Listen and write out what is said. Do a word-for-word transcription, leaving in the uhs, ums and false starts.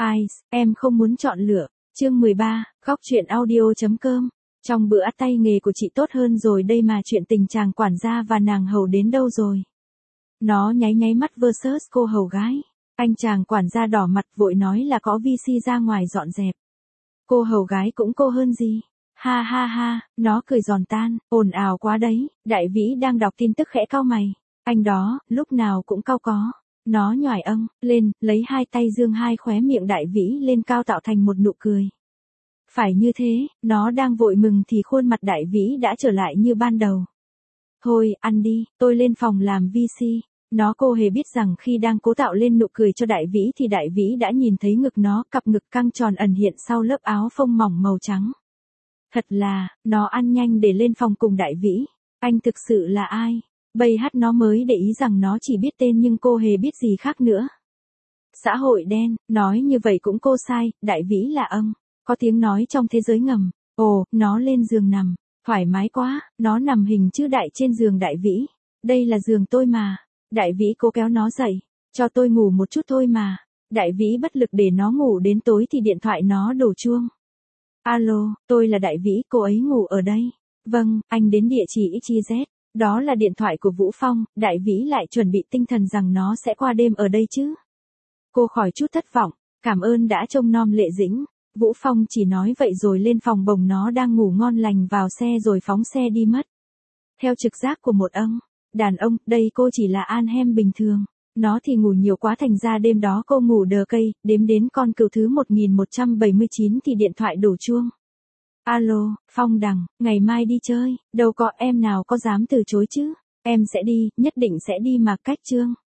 Ai, em không muốn chọn lựa. Chương mười ba, góc truyện audio.com. Trong bữa tay nghề của chị tốt hơn rồi đây mà chuyện tình chàng quản gia và nàng hầu đến đâu rồi? Nó nháy nháy mắt versus cô hầu gái. Anh chàng quản gia đỏ mặt vội nói là có vi si ra ngoài dọn dẹp. Cô hầu gái cũng cô hơn gì? Ha ha ha, nó cười giòn tan, ồn ào quá đấy. Đại vĩ đang đọc tin tức khẽ cau mày. Anh đó, lúc nào cũng cau có. Nó nhoài âng lên, lấy hai tay dương hai khóe miệng đại vĩ lên cao tạo thành một nụ cười. Phải như thế, nó đang vội mừng thì khuôn mặt đại vĩ đã trở lại như ban đầu. Thôi, ăn đi, tôi lên phòng làm vi si. Nó cô hề biết rằng khi đang cố tạo lên nụ cười cho đại vĩ thì đại vĩ đã nhìn thấy ngực nó, cặp ngực căng tròn ẩn hiện sau lớp áo phông mỏng màu trắng. Thật là, nó ăn nhanh để lên phòng cùng đại vĩ. Anh thực sự là ai? Bây hát nó mới để ý rằng nó chỉ biết tên nhưng cô hề biết gì khác nữa. Xã hội đen, nói như vậy cũng cô sai, đại vĩ là âm. Có tiếng nói trong thế giới ngầm. Ồ, nó lên giường nằm. Thoải mái quá, nó nằm hình chữ đại trên giường đại vĩ. Đây là giường tôi mà. Đại vĩ cố kéo nó dậy. Cho tôi ngủ một chút thôi mà. Đại vĩ bất lực để nó ngủ đến tối thì điện thoại nó đổ chuông. Alo, tôi là đại vĩ, cô ấy ngủ ở đây. Vâng, anh đến địa chỉ ích i dét. Đó là điện thoại của Vũ Phong, đại vĩ lại chuẩn bị tinh thần rằng nó sẽ qua đêm ở đây chứ. Cô khỏi chút thất vọng, cảm ơn đã trông nom Lệ Dĩnh. Vũ Phong chỉ nói vậy rồi lên phòng bồng nó đang ngủ ngon lành vào xe rồi phóng xe đi mất. Theo trực giác của một ông, đàn ông, đây cô chỉ là an hem bình thường. Nó thì ngủ nhiều quá thành ra đêm đó cô ngủ đờ cây, đếm đến con cừu thứ một nghìn một trăm bảy mươi chín thì điện thoại đổ chuông. Alo, Phong Đằng, ngày mai đi chơi, đâu có em nào có dám từ chối chứ. Em sẽ đi, nhất định sẽ đi mà cách Trương.